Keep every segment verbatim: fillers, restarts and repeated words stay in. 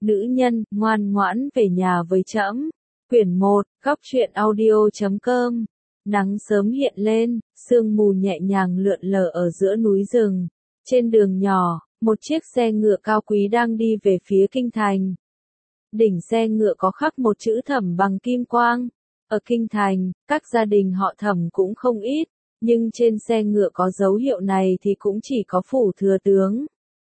Nữ nhân, ngoan ngoãn về nhà với trẫm. Quyển một, góc truyện audio chấm com. Nắng sớm hiện lên, sương mù nhẹ nhàng lượn lờ ở giữa núi rừng. Trên đường nhỏ, một chiếc xe ngựa cao quý đang đi về phía kinh thành. Đỉnh xe ngựa có khắc một chữ Thẩm bằng kim quang. Ở kinh thành, các gia đình họ Thẩm cũng không ít, nhưng trên xe ngựa có dấu hiệu này thì cũng chỉ có phủ thừa tướng.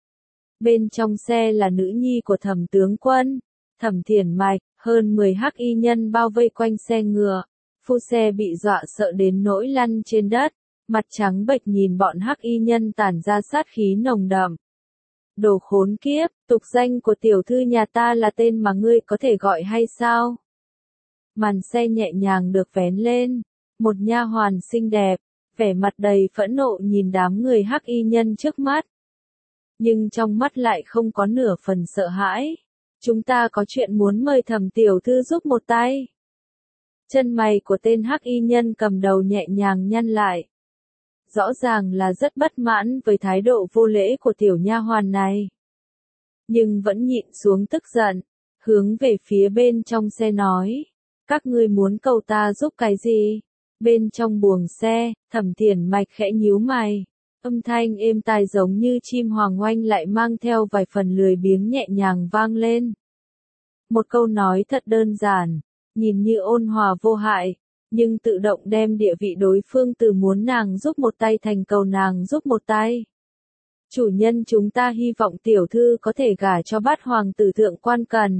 Bên trong xe là nữ nhi của Thẩm tướng quân, Thẩm Thiển Mạch, hơn mười hắc y nhân bao vây quanh xe ngựa. Phu xe bị dọa sợ đến nỗi lăn trên đất, mặt trắng bệch nhìn bọn hắc y nhân tản ra sát khí nồng đậm. Đồ khốn kiếp, tục danh của tiểu thư nhà ta là tên mà ngươi có thể gọi hay sao? Màn xe nhẹ nhàng được vén lên, một nha hoàn xinh đẹp, vẻ mặt đầy phẫn nộ nhìn đám người hắc y nhân trước mắt. Nhưng trong mắt lại không có nửa phần sợ hãi. Chúng ta có chuyện muốn mời Thẩm tiểu thư giúp một tay. Chân mày của tên hắc y nhân cầm đầu nhẹ nhàng nhăn lại. Rõ ràng là rất bất mãn với thái độ vô lễ của tiểu nha hoàn này. Nhưng vẫn nhịn xuống tức giận, hướng về phía bên trong xe nói. Các ngươi muốn cầu ta giúp cái gì? Bên trong buồng xe, Thẩm Thiển Mạch khẽ nhíu mày. Âm thanh êm tai giống như chim hoàng oanh lại mang theo vài phần lười biếng nhẹ nhàng vang lên. Một câu nói thật đơn giản, nhìn như ôn hòa vô hại, nhưng tự động đem địa vị đối phương từ muốn nàng giúp một tay thành cầu nàng giúp một tay. Chủ nhân chúng ta hy vọng tiểu thư có thể gả cho bát hoàng tử Thượng Quan Cần.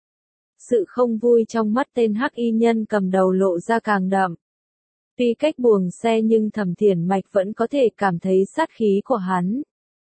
Sự không vui trong mắt tên hắc y nhân cầm đầu lộ ra càng đậm. Tuy cách buồng xe nhưng Thẩm Thiển Mạch vẫn có thể cảm thấy sát khí của hắn.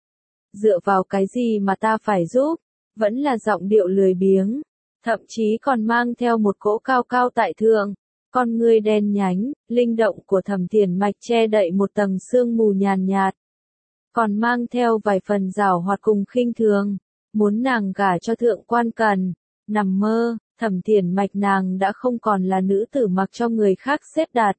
Dựa vào cái gì mà ta phải giúp, vẫn là giọng điệu lười biếng, thậm chí còn mang theo một cỗ cao cao tại thượng, con ngươi đen nhánh, linh động của Thẩm Thiển Mạch che đậy một tầng sương mù nhàn nhạt, còn mang theo vài phần giảo hoạt cùng khinh thường, muốn nàng gả cho Thượng Quan Cần, nằm mơ, Thẩm Thiển Mạch nàng đã không còn là nữ tử mặc cho người khác xếp đặt.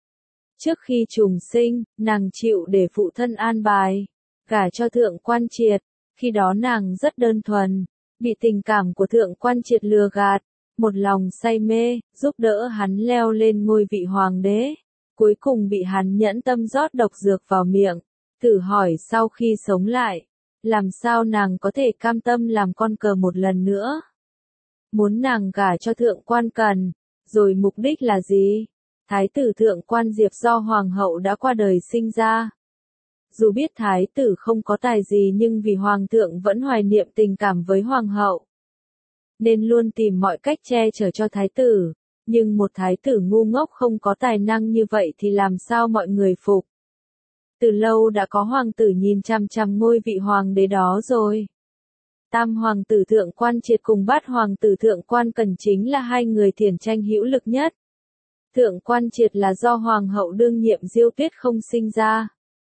Trước khi trùng sinh, nàng chịu để phụ thân an bài, gả cho Thượng Quan Triệt, khi đó nàng rất đơn thuần, bị tình cảm của Thượng Quan Triệt lừa gạt, một lòng say mê, giúp đỡ hắn leo lên ngôi vị hoàng đế, cuối cùng bị hắn nhẫn tâm rót độc dược vào miệng, thử hỏi sau khi sống lại, làm sao nàng có thể cam tâm làm con cờ một lần nữa? Muốn nàng gả cho Thượng Quan Cần, rồi mục đích là gì? Thái tử Thượng Quan Diệp do hoàng hậu đã qua đời sinh ra. Dù biết thái tử không có tài gì nhưng vì hoàng thượng vẫn hoài niệm tình cảm với hoàng hậu, nên luôn tìm mọi cách che chở cho thái tử, nhưng một thái tử ngu ngốc không có tài năng như vậy thì làm sao mọi người phục. Từ lâu đã có hoàng tử nhìn chằm chằm ngôi vị hoàng đế đó rồi. Tam hoàng tử Thượng Quan Triệt cùng bát hoàng tử Thượng Quan Cần chính là hai người thiển tranh hữu lực nhất. Thượng Quan Triệt là do hoàng hậu đương nhiệm Diêu Tuyết không sinh ra.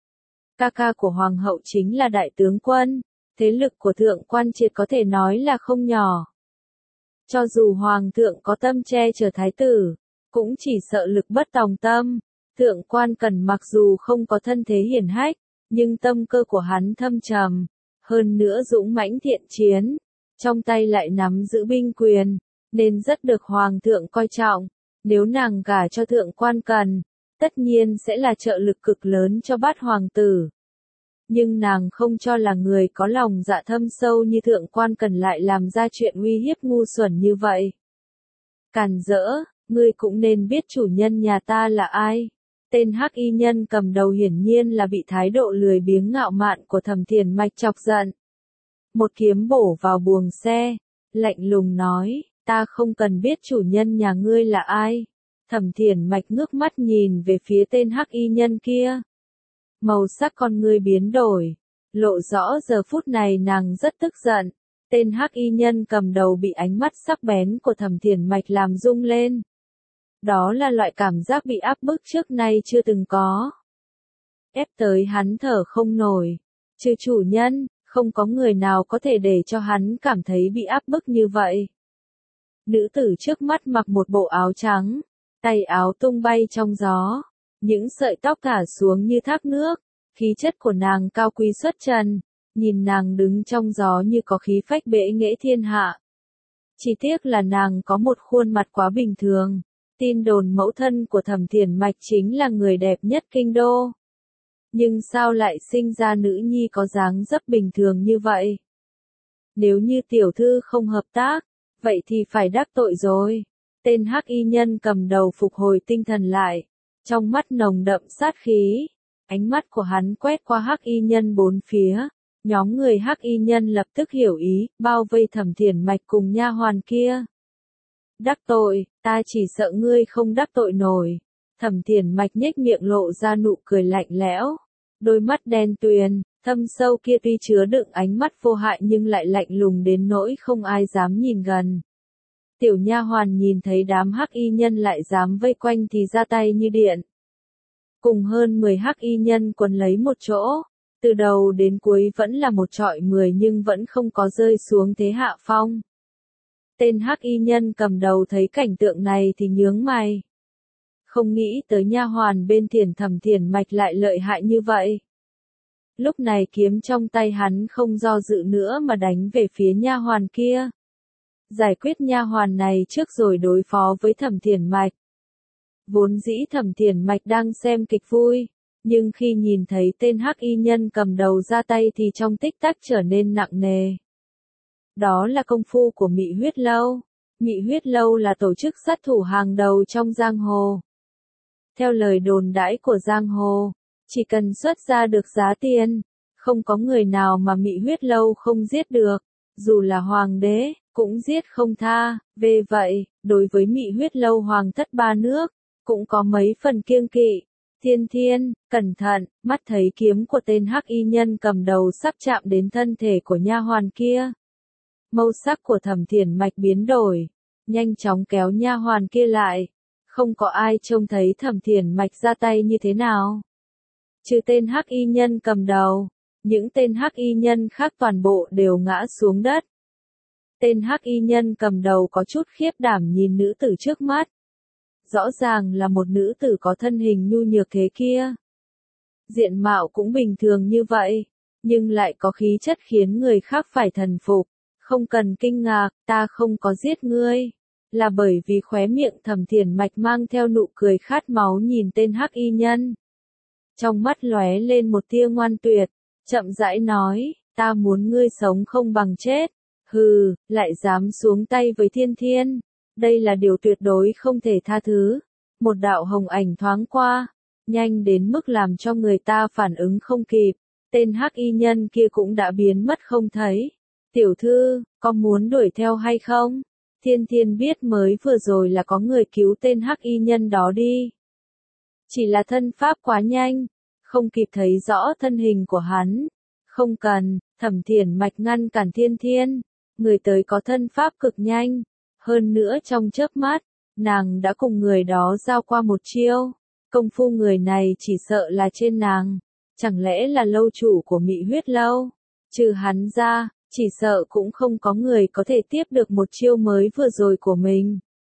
Ca ca của hoàng hậu chính là đại tướng quân, thế lực của Thượng Quan Triệt có thể nói là không nhỏ. Cho dù hoàng thượng có tâm che chở thái tử, cũng chỉ sợ lực bất tòng tâm. Thượng Quan Cần mặc dù không có thân thế hiển hách, nhưng tâm cơ của hắn thâm trầm, hơn nữa dũng mãnh thiện chiến, trong tay lại nắm giữ binh quyền, nên rất được hoàng thượng coi trọng. Nếu nàng gả cho Thượng Quan Cần, tất nhiên sẽ là trợ lực cực lớn cho bát hoàng tử. Nhưng nàng không cho là người có lòng dạ thâm sâu như Thượng Quan Cần lại làm ra chuyện uy hiếp ngu xuẩn như vậy. Càn rỡ, ngươi cũng nên biết chủ nhân nhà ta là ai. Tên hắc y nhân cầm đầu hiển nhiên là bị thái độ lười biếng ngạo mạn của Thẩm Thiển Mạch chọc giận. Một kiếm bổ vào buồng xe, lạnh lùng nói, ta không cần biết chủ nhân nhà ngươi là ai. Thẩm Thiển Mạch ngước mắt nhìn về phía tên hắc y nhân kia. Màu sắc con ngươi biến đổi, lộ rõ giờ phút này nàng rất tức giận. Tên hắc y nhân cầm đầu bị ánh mắt sắc bén của Thẩm Thiển Mạch làm rung lên. Đó là loại cảm giác bị áp bức trước nay chưa từng có. Ép tới hắn thở không nổi. Trừ chủ nhân, không có người nào có thể để cho hắn cảm thấy bị áp bức như vậy. Nữ tử trước mắt mặc một bộ áo trắng, tay áo tung bay trong gió, những sợi tóc thả xuống như thác nước, khí chất của nàng cao quý xuất trần, nhìn nàng đứng trong gió như có khí phách bệ nghệ thiên hạ. Chỉ tiếc là nàng có một khuôn mặt quá bình thường. Tin đồn mẫu thân của Thẩm Thiển Mạch chính là người đẹp nhất kinh đô. Nhưng sao lại sinh ra nữ nhi có dáng dấp bình thường như vậy? Nếu như tiểu thư không hợp tác, vậy thì phải đắc tội rồi. Tên hắc y nhân cầm đầu phục hồi tinh thần lại. Trong mắt nồng đậm sát khí. Ánh mắt của hắn quét qua hắc y nhân bốn phía. Nhóm người hắc y nhân lập tức hiểu ý, bao vây Thẩm Thiển Mạch cùng nha hoàn kia. Đắc tội, ta chỉ sợ ngươi không đắc tội nổi. Thẩm Thiển Mạch nhếch miệng lộ ra nụ cười lạnh lẽo. Đôi mắt đen tuyền, thâm sâu kia tuy chứa đựng ánh mắt vô hại nhưng lại lạnh lùng đến nỗi không ai dám nhìn gần. Tiểu nha hoàn nhìn thấy đám hắc y nhân lại dám vây quanh thì ra tay như điện. Cùng hơn mười hắc y nhân quấn lấy một chỗ, từ đầu đến cuối vẫn là một trọi mười nhưng vẫn không có rơi xuống thế hạ phong. Tên hắc y nhân cầm đầu thấy cảnh tượng này thì nhướng mày. Không nghĩ tới nha hoàn bên Thiển Thẩm Thiển Mạch lại lợi hại như vậy. Lúc này kiếm trong tay hắn không do dự nữa mà đánh về phía nha hoàn kia. Giải quyết nha hoàn này trước rồi đối phó với Thẩm Thiển Mạch. Vốn dĩ Thẩm Thiển Mạch đang xem kịch vui, nhưng khi nhìn thấy tên hắc y nhân cầm đầu ra tay thì trong tích tắc trở nên nặng nề. Đó là công phu của Mị Huyết Lâu. Mị Huyết Lâu là tổ chức sát thủ hàng đầu trong giang hồ. Theo lời đồn đãi của giang hồ, chỉ cần xuất ra được giá tiền, không có người nào mà Mị Huyết Lâu không giết được, dù là hoàng đế, cũng giết không tha. Về vậy, đối với Mị Huyết Lâu hoàng thất ba nước, cũng có mấy phần kiêng kỵ. Thiên Thiên, cẩn thận, mắt thấy kiếm của tên hắc y nhân cầm đầu sắp chạm đến thân thể của nha hoàn kia. Màu sắc của Thẩm Thiển Mạch biến đổi, nhanh chóng kéo nha hoàn kia lại. Không có ai trông thấy Thẩm Thiển Mạch ra tay như thế nào. Trừ tên hắc y nhân cầm đầu, những tên hắc y nhân khác toàn bộ đều ngã xuống đất. Tên hắc y nhân cầm đầu có chút khiếp đảm nhìn nữ tử trước mắt. Rõ ràng là một nữ tử có thân hình nhu nhược thế kia. Diện mạo cũng bình thường như vậy, nhưng lại có khí chất khiến người khác phải thần phục. Không cần kinh ngạc, ta không có giết ngươi. Là bởi vì khóe miệng Thẩm Thiển Mạch mang theo nụ cười khát máu nhìn tên hắc y nhân. Trong mắt lóe lên một tia ngoan tuyệt, chậm rãi nói, ta muốn ngươi sống không bằng chết. Hừ, lại dám xuống tay với Thiên Thiên. Đây là điều tuyệt đối không thể tha thứ. Một đạo hồng ảnh thoáng qua, nhanh đến mức làm cho người ta phản ứng không kịp. Tên hắc y nhân kia cũng đã biến mất không thấy. Tiểu thư, có muốn đuổi theo hay không? Thiên Thiên biết mới vừa rồi là có người cứu tên hắc y nhân đó đi. Chỉ là thân pháp quá nhanh, không kịp thấy rõ thân hình của hắn. Không cần, Thẩm Thiển Mạch ngăn cản Thiên Thiên. Người tới có thân pháp cực nhanh. Hơn nữa trong chớp mắt, nàng đã cùng người đó giao qua một chiêu. Công phu người này chỉ sợ là trên nàng. Chẳng lẽ là lâu chủ của Mị Huyết Lâu? Trừ hắn ra, chỉ sợ cũng không có người có thể tiếp được một chiêu mới vừa rồi của mình.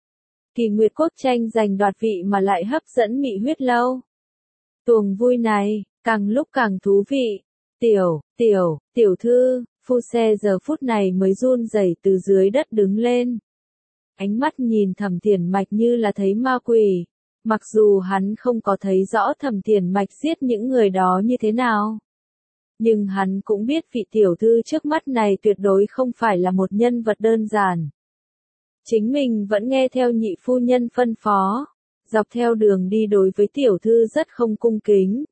Kỳ Nguyệt Quốc tranh giành đoạt vị mà lại hấp dẫn Mị Huyết Lâu. Tuồng vui này, càng lúc càng thú vị. Tiểu, tiểu, tiểu thư, phu xe giờ phút này mới run rẩy từ dưới đất đứng lên. Ánh mắt nhìn Thẩm Thiển Mạch như là thấy ma quỷ. Mặc dù hắn không có thấy rõ Thẩm Thiển Mạch giết những người đó như thế nào. Nhưng hắn cũng biết vị tiểu thư trước mắt này tuyệt đối không phải là một nhân vật đơn giản. Chính mình vẫn nghe theo nhị phu nhân phân phó. Dọc theo đường đi đối với tiểu thư rất không cung kính.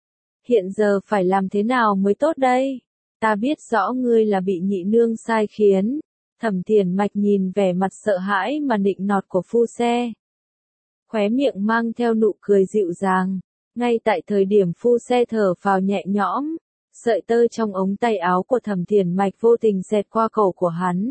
Hiện giờ phải làm thế nào mới tốt đây? Ta biết rõ ngươi là bị nhị nương sai khiến. Thẩm Thiển Mạch nhìn vẻ mặt sợ hãi mà nịnh nọt của phu xe. Khóe miệng mang theo nụ cười dịu dàng. Ngay tại thời điểm phu xe thở phào nhẹ nhõm, sợi tơ trong ống tay áo của Thẩm Thiển Mạch vô tình xẹt qua cổ của hắn.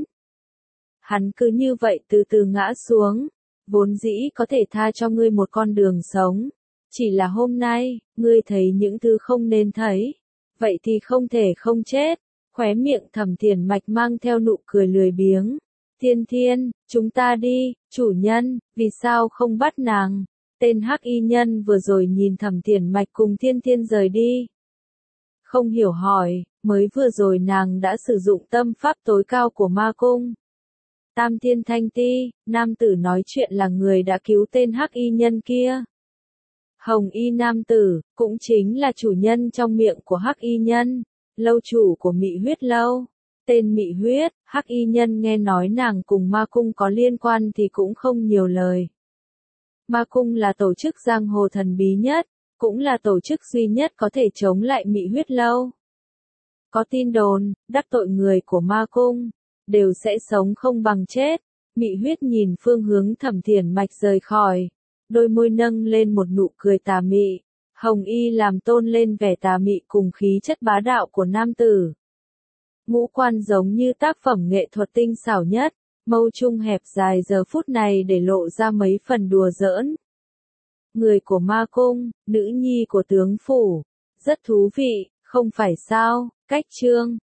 Hắn cứ như vậy từ từ ngã xuống. Vốn dĩ có thể tha cho ngươi một con đường sống. Chỉ là hôm nay, ngươi thấy những thứ không nên thấy. Vậy thì không thể không chết. Khóe miệng Thẩm Thiển Mạch mang theo nụ cười lười biếng. Thiên Thiên, chúng ta đi, chủ nhân, vì sao không bắt nàng? Tên hắc y nhân vừa rồi nhìn Thẩm Thiển Mạch cùng Thiên Thiên rời đi. Không hiểu hỏi, mới vừa rồi nàng đã sử dụng tâm pháp tối cao của ma cung. Tam Thiên Thanh Ti, nam tử nói chuyện là người đã cứu tên hắc y nhân kia. Hồng y nam tử, cũng chính là chủ nhân trong miệng của hắc y nhân, lâu chủ của Mị Huyết Lâu. Tên Mị Huyết, hắc y nhân nghe nói nàng cùng ma cung có liên quan thì cũng không nhiều lời. Ma cung là tổ chức giang hồ thần bí nhất, cũng là tổ chức duy nhất có thể chống lại Mị Huyết Lâu. Có tin đồn, đắc tội người của ma cung, đều sẽ sống không bằng chết. Mị Huyết nhìn phương hướng Thẩm Thiển Mạch rời khỏi, đôi môi nâng lên một nụ cười tà mị. Hồng y làm tôn lên vẻ tà mị cùng khí chất bá đạo của nam tử. Ngũ quan giống như tác phẩm nghệ thuật tinh xảo nhất, mâu trung hẹp dài giờ phút này để lộ ra mấy phần đùa giỡn. Người của ma cung, nữ nhi của tướng phủ, rất thú vị, không phải sao? Cách chương